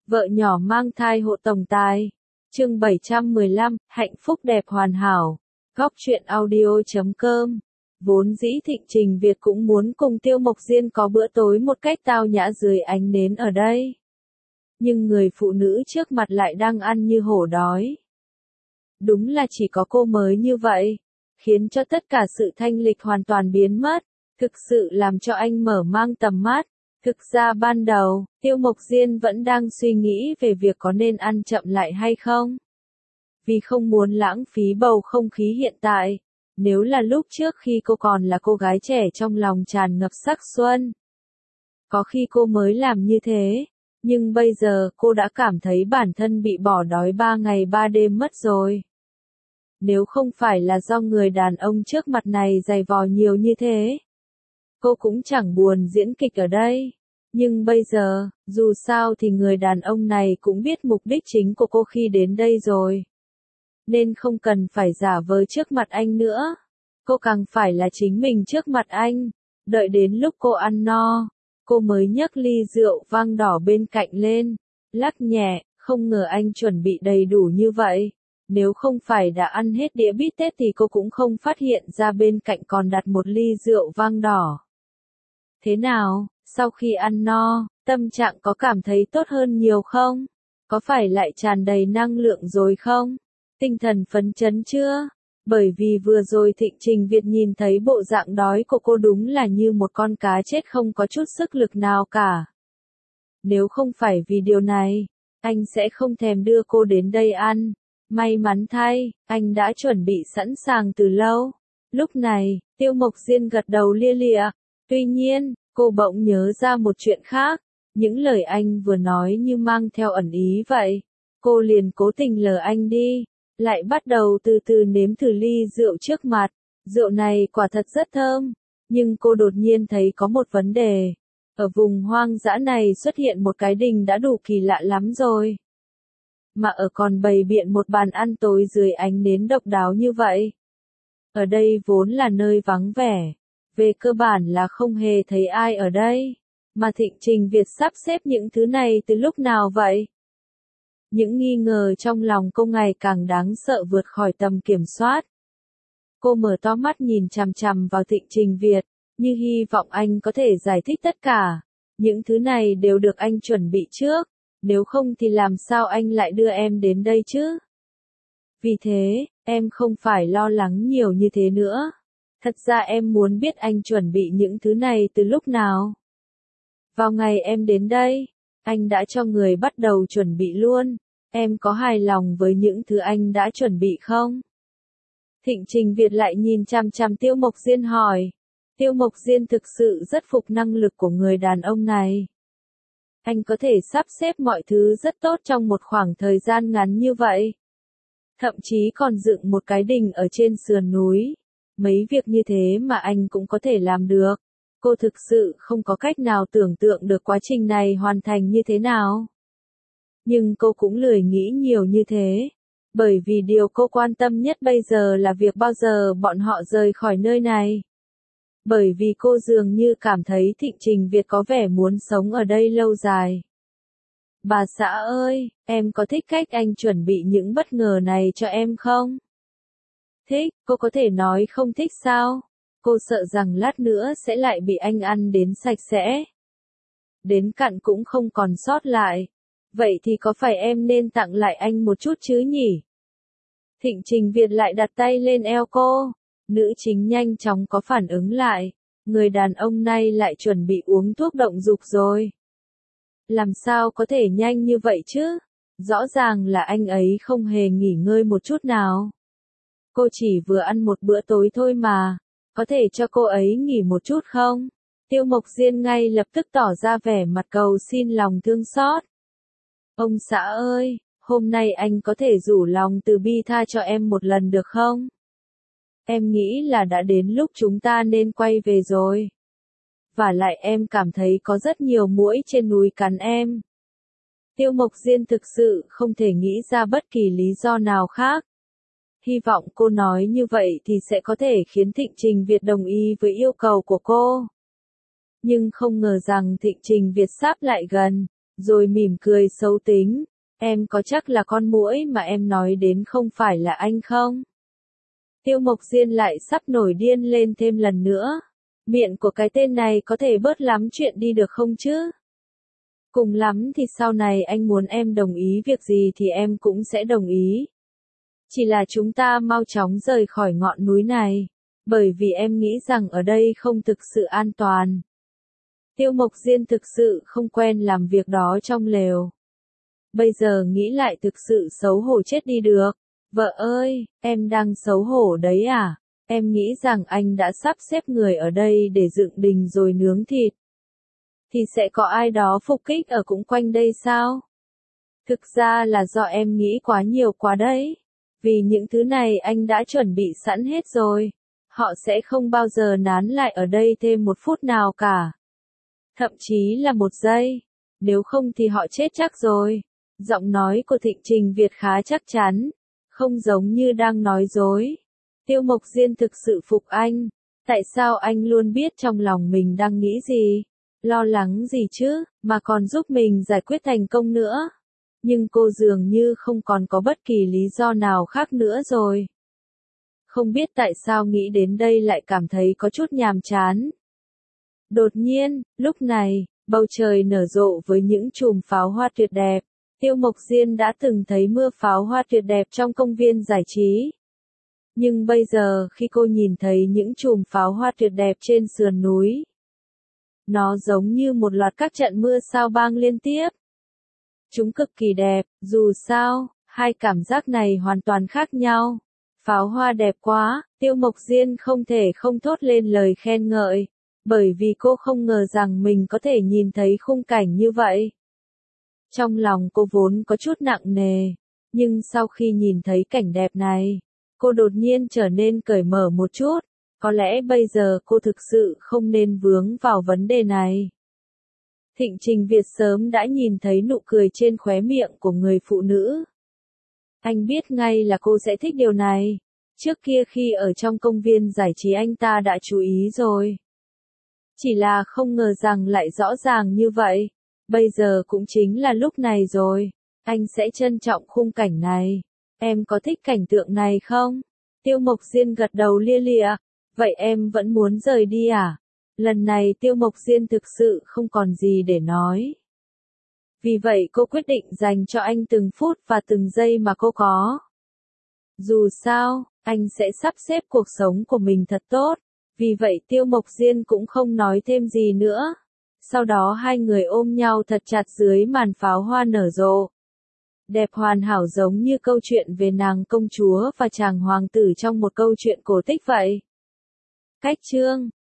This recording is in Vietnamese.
Vợ nhỏ mang thai hộ tổng tài. Chương 715, hạnh phúc đẹp hoàn hảo. Góc truyện audio.com. Vốn dĩ Thịnh Trình Việt cũng muốn cùng Tiêu Mộc Diên có bữa tối một cách tao nhã dưới ánh nến ở đây. Nhưng người phụ nữ trước mặt lại đang ăn như hổ đói. Đúng là chỉ có cô mới như vậy, khiến cho tất cả sự thanh lịch hoàn toàn biến mất, thực sự làm cho anh mở mang tầm mắt. Thực ra ban đầu, Tiêu Mộc Diên vẫn đang suy nghĩ về việc có nên ăn chậm lại hay không. Vì không muốn lãng phí bầu không khí hiện tại, nếu là lúc trước khi cô còn là cô gái trẻ trong lòng tràn ngập sắc xuân. Có khi cô mới làm như thế, nhưng bây giờ cô đã cảm thấy bản thân bị bỏ đói 3 ngày 3 đêm mất rồi. Nếu không phải là do người đàn ông trước mặt này giày vò nhiều như thế, cô cũng chẳng buồn diễn kịch ở đây. Nhưng bây giờ, dù sao thì người đàn ông này cũng biết mục đích chính của cô khi đến đây rồi. Nên không cần phải giả vờ trước mặt anh nữa. Cô càng phải là chính mình trước mặt anh. Đợi đến lúc cô ăn no, cô mới nhấc ly rượu vang đỏ bên cạnh lên, lắc nhẹ, không ngờ anh chuẩn bị đầy đủ như vậy. Nếu không phải đã ăn hết đĩa bít tết thì cô cũng không phát hiện ra bên cạnh còn đặt một ly rượu vang đỏ. Thế nào, sau khi ăn no, tâm trạng có cảm thấy tốt hơn nhiều không? Có phải lại tràn đầy năng lượng rồi không? Tinh thần phấn chấn chưa? Bởi vì vừa rồi Thịnh Trình Việt nhìn thấy bộ dạng đói của cô đúng là như một con cá chết không có chút sức lực nào cả. Nếu không phải vì điều này, anh sẽ không thèm đưa cô đến đây ăn. May mắn thay, anh đã chuẩn bị sẵn sàng từ lâu. Lúc này, Tiêu Mộc Diên gật đầu lia lịa. Tuy nhiên, cô bỗng nhớ ra một chuyện khác. Những lời anh vừa nói như mang theo ẩn ý vậy. Cô liền cố tình lờ anh đi. Lại bắt đầu từ từ nếm thử ly rượu trước mặt. Rượu này quả thật rất thơm. Nhưng cô đột nhiên thấy có một vấn đề. Ở vùng hoang dã này xuất hiện một cái đình đã đủ kỳ lạ lắm rồi. Mà ở còn bày biện một bàn ăn tối dưới ánh nến độc đáo như vậy. Ở đây vốn là nơi vắng vẻ. Về cơ bản là không hề thấy ai ở đây. Mà Thịnh Trình Việt sắp xếp những thứ này từ lúc nào vậy? Những nghi ngờ trong lòng cô ngày càng đáng sợ vượt khỏi tầm kiểm soát. Cô mở to mắt nhìn chằm chằm vào Thịnh Trình Việt, như hy vọng anh có thể giải thích tất cả. Những thứ này đều được anh chuẩn bị trước, nếu không thì làm sao anh lại đưa em đến đây chứ? Vì thế, em không phải lo lắng nhiều như thế nữa. Thật ra em muốn biết anh chuẩn bị những thứ này từ lúc nào. Vào ngày em đến đây, anh đã cho người bắt đầu chuẩn bị luôn. Em có hài lòng với những thứ anh đã chuẩn bị không? Thịnh Trình Việt lại nhìn chằm chằm Tiêu Mộc Diên hỏi. Tiêu Mộc Diên thực sự rất phục năng lực của người đàn ông này. Anh có thể sắp xếp mọi thứ rất tốt trong một khoảng thời gian ngắn như vậy. Thậm chí còn dựng một cái đình ở trên sườn núi. Mấy việc như thế mà anh cũng có thể làm được. Cô thực sự không có cách nào tưởng tượng được quá trình này hoàn thành như thế nào. Nhưng cô cũng lười nghĩ nhiều như thế. Bởi vì điều cô quan tâm nhất bây giờ là việc bao giờ bọn họ rời khỏi nơi này. Bởi vì cô dường như cảm thấy Thịnh Trình Việt có vẻ muốn sống ở đây lâu dài. Bà xã ơi, em có thích cách anh chuẩn bị những bất ngờ này cho em không? Thích, cô có thể nói không thích sao? Cô sợ rằng lát nữa sẽ lại bị anh ăn đến sạch sẽ. Đến cặn cũng không còn sót lại. Vậy thì có phải em nên tặng lại anh một chút chứ nhỉ? Thịnh Trình Việt lại đặt tay lên eo cô. Nữ chính nhanh chóng có phản ứng lại. Người đàn ông này lại chuẩn bị uống thuốc động dục rồi. Làm sao có thể nhanh như vậy chứ? Rõ ràng là anh ấy không hề nghỉ ngơi một chút nào. Cô chỉ vừa ăn một bữa tối thôi mà. Có thể cho cô ấy nghỉ một chút không? Tiêu Mộc Diên ngay lập tức tỏ ra vẻ mặt cầu xin lòng thương xót. Ông xã ơi, hôm nay anh có thể rủ lòng từ bi tha cho em một lần được không? Em nghĩ là đã đến lúc chúng ta nên quay về rồi. Và lại em cảm thấy có rất nhiều muỗi trên núi cắn em. Tiêu Mộc Diên thực sự không thể nghĩ ra bất kỳ lý do nào khác. Hy vọng cô nói như vậy thì sẽ có thể khiến Thịnh Trình Việt đồng ý với yêu cầu của cô. Nhưng không ngờ rằng Thịnh Trình Việt sắp lại gần. rồi mỉm cười xấu tính. Em có chắc là con muỗi mà em nói đến không phải là anh không? Tiêu Mộc Diên lại sắp nổi điên lên thêm lần nữa. Miệng của cái tên này có thể bớt lắm chuyện đi được không chứ? Cùng lắm thì sau này anh muốn em đồng ý việc gì thì em cũng sẽ đồng ý. Chỉ là chúng ta mau chóng rời khỏi ngọn núi này, bởi vì em nghĩ rằng ở đây không thực sự an toàn. Tiêu Mộc Diên thực sự không quen làm việc đó trong lều. Bây giờ nghĩ lại thực sự xấu hổ chết đi được. Vợ ơi, em đang xấu hổ đấy à? Em nghĩ rằng anh đã sắp xếp người ở đây để dựng đình rồi nướng thịt. Thì sẽ có ai đó phục kích ở cũng quanh đây sao? Thực ra là do em nghĩ quá nhiều quá đấy. Vì những thứ này anh đã chuẩn bị sẵn hết rồi. Họ sẽ không bao giờ nán lại ở đây thêm một phút nào cả. Thậm chí là một giây. Nếu không thì họ chết chắc rồi. Giọng nói của Thịnh Trình Việt khá chắc chắn. Không giống như đang nói dối. Tiêu Mộc Diên thực sự phục anh. Tại sao anh luôn biết trong lòng mình đang nghĩ gì? Lo lắng gì chứ, mà còn giúp mình giải quyết thành công nữa. Nhưng cô dường như không còn có bất kỳ lý do nào khác nữa rồi. Không biết tại sao nghĩ đến đây lại cảm thấy có chút nhàm chán. Đột nhiên, lúc này, bầu trời nở rộ với những chùm pháo hoa tuyệt đẹp. Tiêu Mộc Diên đã từng thấy mưa pháo hoa tuyệt đẹp trong công viên giải trí. Nhưng bây giờ khi cô nhìn thấy những chùm pháo hoa tuyệt đẹp trên sườn núi, nó giống như một loạt các trận mưa sao băng liên tiếp. Chúng cực kỳ đẹp, dù sao, hai cảm giác này hoàn toàn khác nhau. Pháo hoa đẹp quá, Tiêu Mộc Diên không thể không thốt lên lời khen ngợi, bởi vì cô không ngờ rằng mình có thể nhìn thấy khung cảnh như vậy. Trong lòng cô vốn có chút nặng nề, nhưng sau khi nhìn thấy cảnh đẹp này, cô đột nhiên trở nên cởi mở một chút. Có lẽ bây giờ cô thực sự không nên vướng vào vấn đề này. Thịnh Trình Việt sớm đã nhìn thấy nụ cười trên khóe miệng của người phụ nữ. Anh biết ngay là cô sẽ thích điều này. Trước kia khi ở trong công viên giải trí anh ta đã chú ý rồi. Chỉ là không ngờ rằng lại rõ ràng như vậy. Bây giờ cũng chính là lúc này rồi. Anh sẽ trân trọng khung cảnh này. Em có thích cảnh tượng này không? Tiêu Mộc Diên gật đầu lia lịa. Vậy em vẫn muốn rời đi à? Lần này Tiêu Mộc Diên thực sự không còn gì để nói. Vì vậy cô quyết định dành cho anh từng phút và từng giây mà cô có. Dù sao, anh sẽ sắp xếp cuộc sống của mình thật tốt. Vì vậy Tiêu Mộc Diên cũng không nói thêm gì nữa. Sau đó hai người ôm nhau thật chặt dưới màn pháo hoa nở rộ. Đẹp hoàn hảo giống như câu chuyện về nàng công chúa và chàng hoàng tử trong một câu chuyện cổ tích vậy. Cách chương